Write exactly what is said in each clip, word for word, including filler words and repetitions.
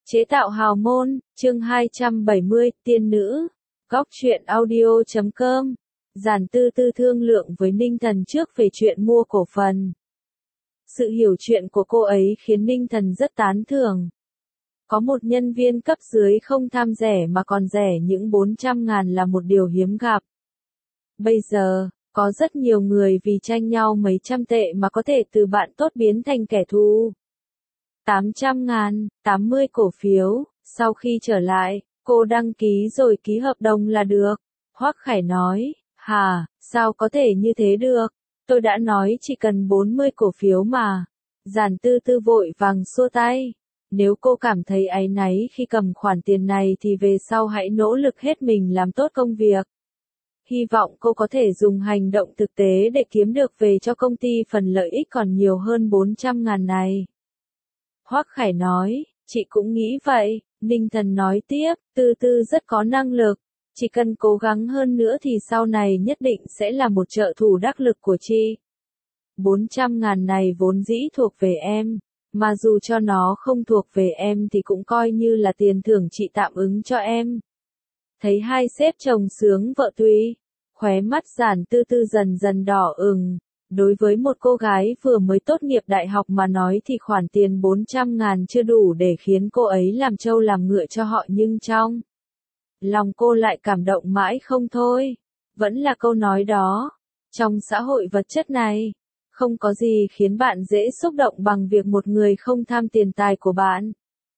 Chế tạo hào môn, chương hai trăm bảy mươi, tiên nữ. Góc truyện audio chấm com. Giản Tư Tư thương lượng với Ninh Thần trước về chuyện mua cổ phần. Sự hiểu chuyện của cô ấy khiến Ninh Thần rất tán thưởng. Có một nhân viên cấp dưới không tham rẻ mà còn rẻ những bốn trăm ngàn là một điều hiếm gặp. Bây giờ, có rất nhiều người vì tranh nhau mấy trăm tệ mà có thể từ bạn tốt biến thành kẻ thù. tám trăm ngàn, tám mươi cổ phiếu, sau khi trở lại, cô đăng ký rồi ký hợp đồng là được. Hoắc Khải nói, hả, sao có thể như thế được, tôi đã nói chỉ cần bốn mươi cổ phiếu mà. Giản Tư Tư vội vàng xua tay, nếu cô cảm thấy áy náy khi cầm khoản tiền này thì về sau hãy nỗ lực hết mình làm tốt công việc. Hy vọng cô có thể dùng hành động thực tế để kiếm được về cho công ty phần lợi ích còn nhiều hơn bốn trăm ngàn này. Hoắc Khải nói, chị cũng nghĩ vậy. Ninh Thần nói tiếp, Tư Tư rất có năng lực, chỉ cần cố gắng hơn nữa thì sau này nhất định sẽ là một trợ thủ đắc lực của chị. bốn trăm ngàn này vốn dĩ thuộc về em, mà dù cho nó không thuộc về em thì cũng coi như là tiền thưởng chị tạm ứng cho em. Thấy hai sếp chồng sướng vợ tùy, khóe mắt Giản Tư Tư dần dần đỏ ửng. Đối với một cô gái vừa mới tốt nghiệp đại học mà nói thì khoản tiền bốn trăm ngàn chưa đủ để khiến cô ấy làm trâu làm ngựa cho họ, nhưng trong lòng cô lại cảm động mãi không thôi. Vẫn là câu nói đó, trong xã hội vật chất này, không có gì khiến bạn dễ xúc động bằng việc một người không tham tiền tài của bạn.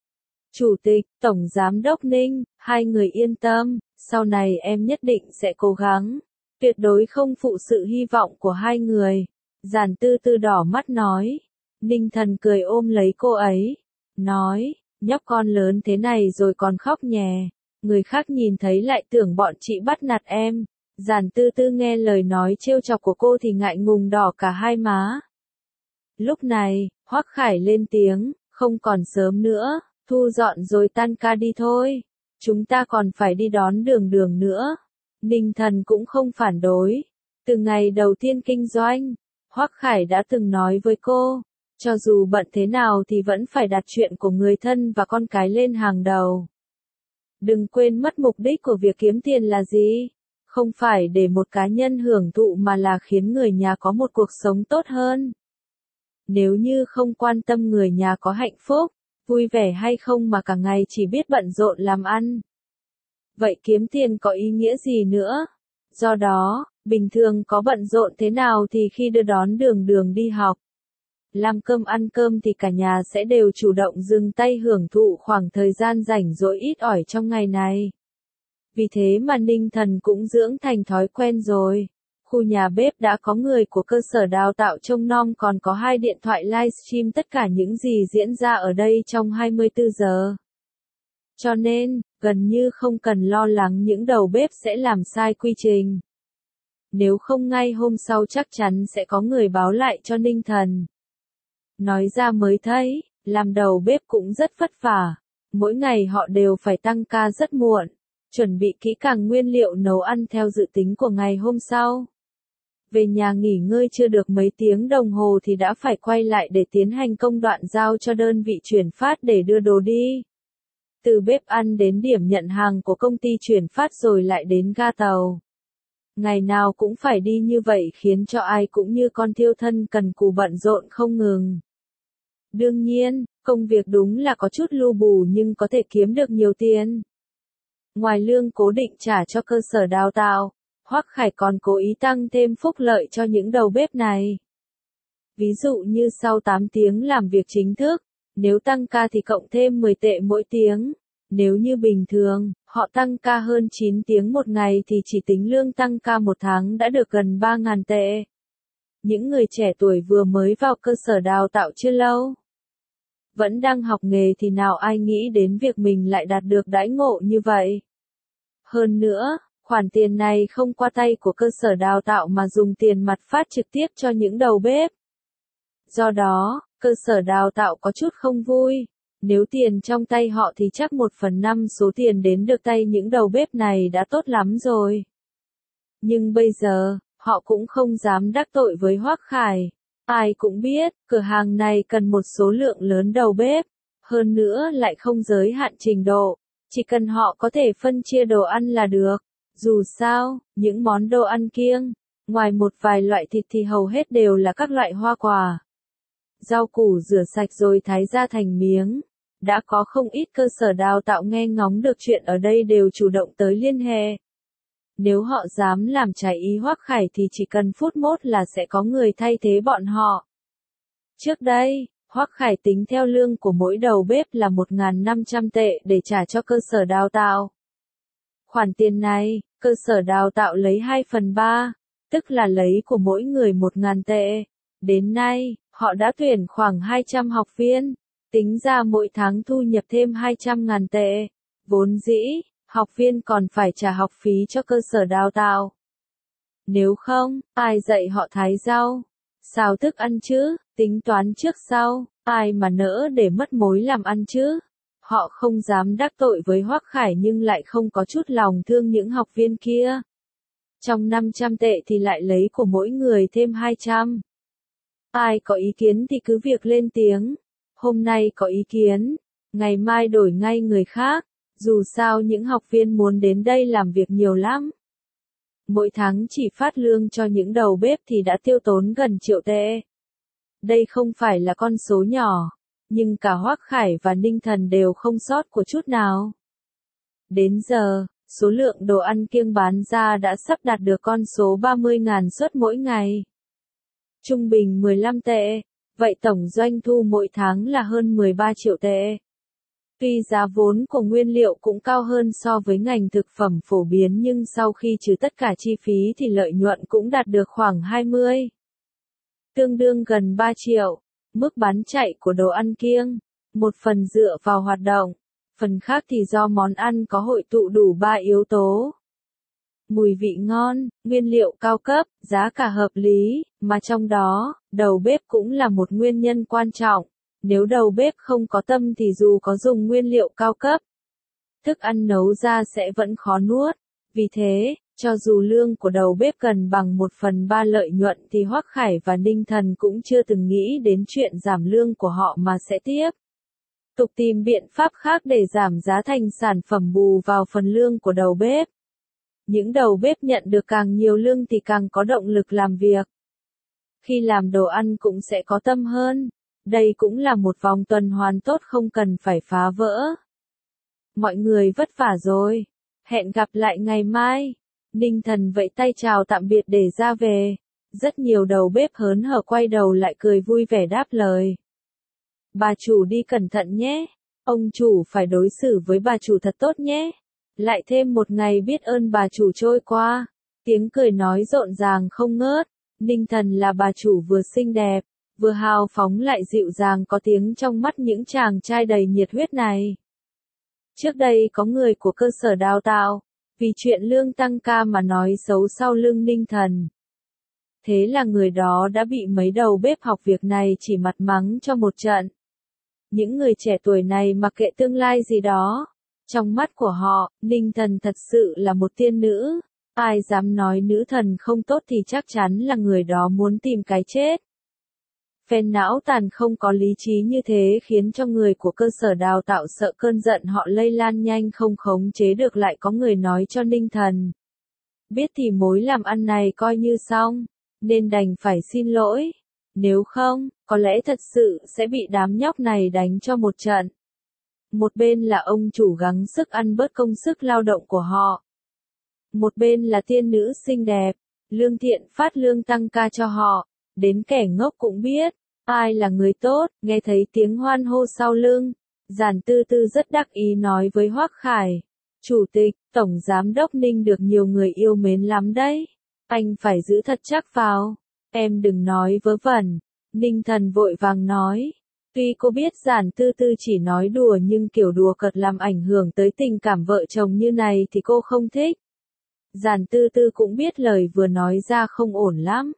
Chủ tịch, Tổng Giám đốc Ninh, hai người yên tâm, sau này em nhất định sẽ cố gắng. Tuyệt đối không phụ sự hy vọng của hai người. Giản Tư Tư đỏ mắt nói. Ninh Thần cười ôm lấy cô ấy. Nói, nhóc con lớn thế này rồi còn khóc nhè. Người khác nhìn thấy lại tưởng bọn chị bắt nạt em. Giản Tư Tư nghe lời nói trêu chọc của cô thì ngại ngùng đỏ cả hai má. Lúc này, Hoắc Khải lên tiếng, không còn sớm nữa, thu dọn rồi tan ca đi thôi. Chúng ta còn phải đi đón Đường Đường nữa. Ninh Thần cũng không phản đối. Từ ngày đầu tiên kinh doanh, Hoắc Khải đã từng nói với cô, cho dù bận thế nào thì vẫn phải đặt chuyện của người thân và con cái lên hàng đầu. Đừng quên mất mục đích của việc kiếm tiền là gì, không phải để một cá nhân hưởng thụ mà là khiến người nhà có một cuộc sống tốt hơn. Nếu như không quan tâm người nhà có hạnh phúc, vui vẻ hay không mà cả ngày chỉ biết bận rộn làm ăn, vậy kiếm tiền có ý nghĩa gì nữa? Do đó, bình thường có bận rộn thế nào thì khi đưa đón Đường Đường đi học, làm cơm ăn cơm thì cả nhà sẽ đều chủ động dừng tay hưởng thụ khoảng thời gian rảnh rỗi ít ỏi trong ngày này. Vì thế mà Ninh Thần cũng dưỡng thành thói quen rồi. Khu nhà bếp đã có người của cơ sở đào tạo trông nom, còn có hai điện thoại livestream tất cả những gì diễn ra ở đây trong hai mươi tư giờ. Cho nên, gần như không cần lo lắng những đầu bếp sẽ làm sai quy trình. Nếu không ngay hôm sau chắc chắn sẽ có người báo lại cho Ninh Thần. Nói ra mới thấy, làm đầu bếp cũng rất vất vả. Mỗi ngày họ đều phải tăng ca rất muộn, chuẩn bị kỹ càng nguyên liệu nấu ăn theo dự tính của ngày hôm sau. Về nhà nghỉ ngơi chưa được mấy tiếng đồng hồ thì đã phải quay lại để tiến hành công đoạn giao cho đơn vị chuyển phát để đưa đồ đi. Từ bếp ăn đến điểm nhận hàng của công ty chuyển phát rồi lại đến ga tàu. Ngày nào cũng phải đi như vậy khiến cho ai cũng như con thiêu thân cần cù bận rộn không ngừng. Đương nhiên, công việc đúng là có chút lu bù nhưng có thể kiếm được nhiều tiền. Ngoài lương cố định trả cho cơ sở đào tạo, Hoắc Khải còn cố ý tăng thêm phúc lợi cho những đầu bếp này. Ví dụ như sau tám tiếng làm việc chính thức, nếu tăng ca thì cộng thêm mười tệ mỗi tiếng. Nếu như bình thường, họ tăng ca hơn chín tiếng một ngày thì chỉ tính lương tăng ca một tháng đã được gần ba nghìn tệ. Những người trẻ tuổi vừa mới vào cơ sở đào tạo chưa lâu, vẫn đang học nghề thì nào ai nghĩ đến việc mình lại đạt được đãi ngộ như vậy. Hơn nữa, khoản tiền này không qua tay của cơ sở đào tạo mà dùng tiền mặt phát trực tiếp cho những đầu bếp. Do đó, cơ sở đào tạo có chút không vui. Nếu tiền trong tay họ thì chắc một phần năm số tiền đến được tay những đầu bếp này đã tốt lắm rồi. Nhưng bây giờ, họ cũng không dám đắc tội với Hoắc Khải. Ai cũng biết, cửa hàng này cần một số lượng lớn đầu bếp. Hơn nữa lại không giới hạn trình độ, chỉ cần họ có thể phân chia đồ ăn là được. Dù sao, những món đồ ăn kiêng, ngoài một vài loại thịt thì hầu hết đều là các loại hoa quả. Rau củ rửa sạch rồi thái ra thành miếng. Đã có không ít cơ sở đào tạo nghe ngóng được chuyện ở đây đều chủ động tới liên hệ. Nếu họ dám làm trái ý Hoắc Khải thì chỉ cần phút mốt là sẽ có người thay thế bọn họ. Trước đây, Hoắc Khải tính theo lương của mỗi đầu bếp là một nghìn năm trăm tệ để trả cho cơ sở đào tạo. Khoản tiền này, cơ sở đào tạo lấy hai phần ba, tức là lấy của mỗi người một nghìn tệ. Đến nay, họ đã tuyển khoảng hai trăm học viên, tính ra mỗi tháng thu nhập thêm hai trăm nghìn tệ. Vốn dĩ, học viên còn phải trả học phí cho cơ sở đào tạo. Nếu không, ai dạy họ thái rau, xào thức ăn chứ, tính toán trước sau, ai mà nỡ để mất mối làm ăn chứ. Họ không dám đắc tội với Hoắc Khải nhưng lại không có chút lòng thương những học viên kia. Trong năm trăm tệ thì lại lấy của mỗi người thêm hai trăm. Ai có ý kiến thì cứ việc lên tiếng. Hôm nay có ý kiến, ngày mai đổi ngay người khác. Dù sao những học viên muốn đến đây làm việc nhiều lắm. Mỗi tháng chỉ phát lương cho những đầu bếp thì đã tiêu tốn gần triệu tệ. Đây không phải là con số nhỏ, nhưng cả Hoắc Khải và Ninh Thần đều không sót của chút nào. Đến giờ, số lượng đồ ăn kiêng bán ra đã sắp đạt được con số ba mươi nghìn suất mỗi ngày. Trung bình mười lăm tệ, vậy tổng doanh thu mỗi tháng là hơn mười ba triệu tệ. Tuy giá vốn của nguyên liệu cũng cao hơn so với ngành thực phẩm phổ biến nhưng sau khi trừ tất cả chi phí thì lợi nhuận cũng đạt được khoảng hai mươi. Tương đương gần ba triệu. Mức bán chạy của đồ ăn kiêng, một phần dựa vào hoạt động, phần khác thì do món ăn có hội tụ đủ ba yếu tố. Mùi vị ngon, nguyên liệu cao cấp, giá cả hợp lý, mà trong đó, đầu bếp cũng là một nguyên nhân quan trọng. Nếu đầu bếp không có tâm thì dù có dùng nguyên liệu cao cấp, thức ăn nấu ra sẽ vẫn khó nuốt. Vì thế, cho dù lương của đầu bếp cần bằng một phần ba lợi nhuận thì Hoắc Khải và Ninh Thần cũng chưa từng nghĩ đến chuyện giảm lương của họ mà sẽ tiếp tục tìm biện pháp khác để giảm giá thành sản phẩm bù vào phần lương của đầu bếp. Những đầu bếp nhận được càng nhiều lương thì càng có động lực làm việc. Khi làm đồ ăn cũng sẽ có tâm hơn. Đây cũng là một vòng tuần hoàn tốt không cần phải phá vỡ. Mọi người vất vả rồi. Hẹn gặp lại ngày mai. Ninh Thần vẫy tay chào tạm biệt để ra về. Rất nhiều đầu bếp hớn hở quay đầu lại cười vui vẻ đáp lời. Bà chủ đi cẩn thận nhé. Ông chủ phải đối xử với bà chủ thật tốt nhé. Lại thêm một ngày biết ơn bà chủ trôi qua. Tiếng cười nói rộn ràng không ngớt. Ninh Thần là bà chủ vừa xinh đẹp, vừa hào phóng lại dịu dàng có tiếng trong mắt những chàng trai đầy nhiệt huyết này. Trước đây có người của cơ sở đào tạo, vì chuyện lương tăng ca mà nói xấu sau lưng Ninh Thần. Thế là người đó đã bị mấy đầu bếp học việc này chỉ mặt mắng cho một trận. Những người trẻ tuổi này mặc kệ tương lai gì đó. Trong mắt của họ, Ninh Thần thật sự là một tiên nữ. Ai dám nói nữ thần không tốt thì chắc chắn là người đó muốn tìm cái chết. Phen não tàn không có lý trí như thế khiến cho người của cơ sở đào tạo sợ cơn giận họ lây lan nhanh không khống chế được, lại có người nói cho Ninh Thần. Biết thì mối làm ăn này coi như xong, nên đành phải xin lỗi. Nếu không, có lẽ thật sự sẽ bị đám nhóc này đánh cho một trận. Một bên là ông chủ gắng sức ăn bớt công sức lao động của họ. Một bên là tiên nữ xinh đẹp, lương thiện phát lương tăng ca cho họ. Đến kẻ ngốc cũng biết, ai là người tốt. Nghe thấy tiếng hoan hô sau lưng, Giản Tư Tư rất đắc ý nói với Hoắc Khải. Chủ tịch, Tổng Giám đốc Ninh được nhiều người yêu mến lắm đấy. Anh phải giữ thật chắc vào. Em đừng nói vớ vẩn. Ninh Thần vội vàng nói. Tuy cô biết Giản Tư Tư chỉ nói đùa nhưng kiểu đùa cợt làm ảnh hưởng tới tình cảm vợ chồng như này thì cô không thích. Giản Tư Tư cũng biết lời vừa nói ra không ổn lắm.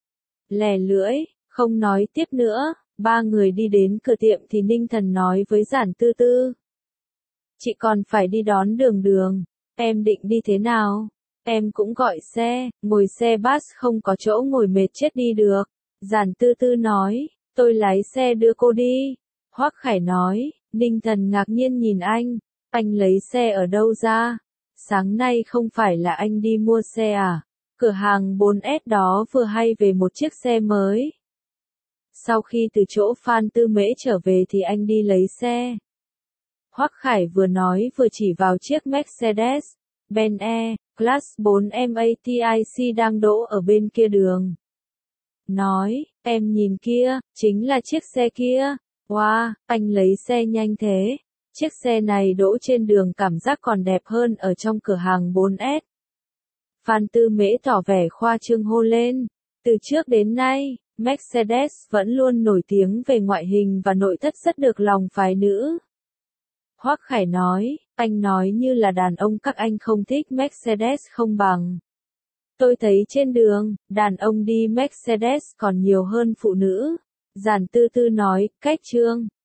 Lè lưỡi, không nói tiếp nữa, ba người đi đến cửa tiệm thì Ninh Thần nói với Giản Tư Tư. Chị còn phải đi đón Đường Đường, em định đi thế nào? Em cũng gọi xe, ngồi xe bus không có chỗ ngồi mệt chết đi được. Giản Tư Tư nói, tôi lái xe đưa cô đi. Hoắc Khải nói, Ninh Thần ngạc nhiên nhìn anh, anh lấy xe ở đâu ra? Sáng nay không phải là anh đi mua xe à? Cửa hàng bốn S đó vừa hay về một chiếc xe mới. Sau khi từ chỗ Phan Tư Mễ trở về thì anh đi lấy xe. Hoắc Khải vừa nói vừa chỉ vào chiếc Mercedes-Benz E-Class bốn Matic đang đỗ ở bên kia đường. Nói, em nhìn kia, chính là chiếc xe kia. Wow, anh lấy xe nhanh thế. Chiếc xe này đỗ trên đường cảm giác còn đẹp hơn ở trong cửa hàng bốn S. Phan Tư Mễ tỏ vẻ khoa trương hô lên. Từ trước đến nay, Mercedes vẫn luôn nổi tiếng về ngoại hình và nội thất rất được lòng phái nữ. Hoắc Khải nói, anh nói như là đàn ông các anh không thích Mercedes không bằng. Tôi thấy trên đường, đàn ông đi Mercedes còn nhiều hơn phụ nữ. Giản Tư Tư nói, cách trương.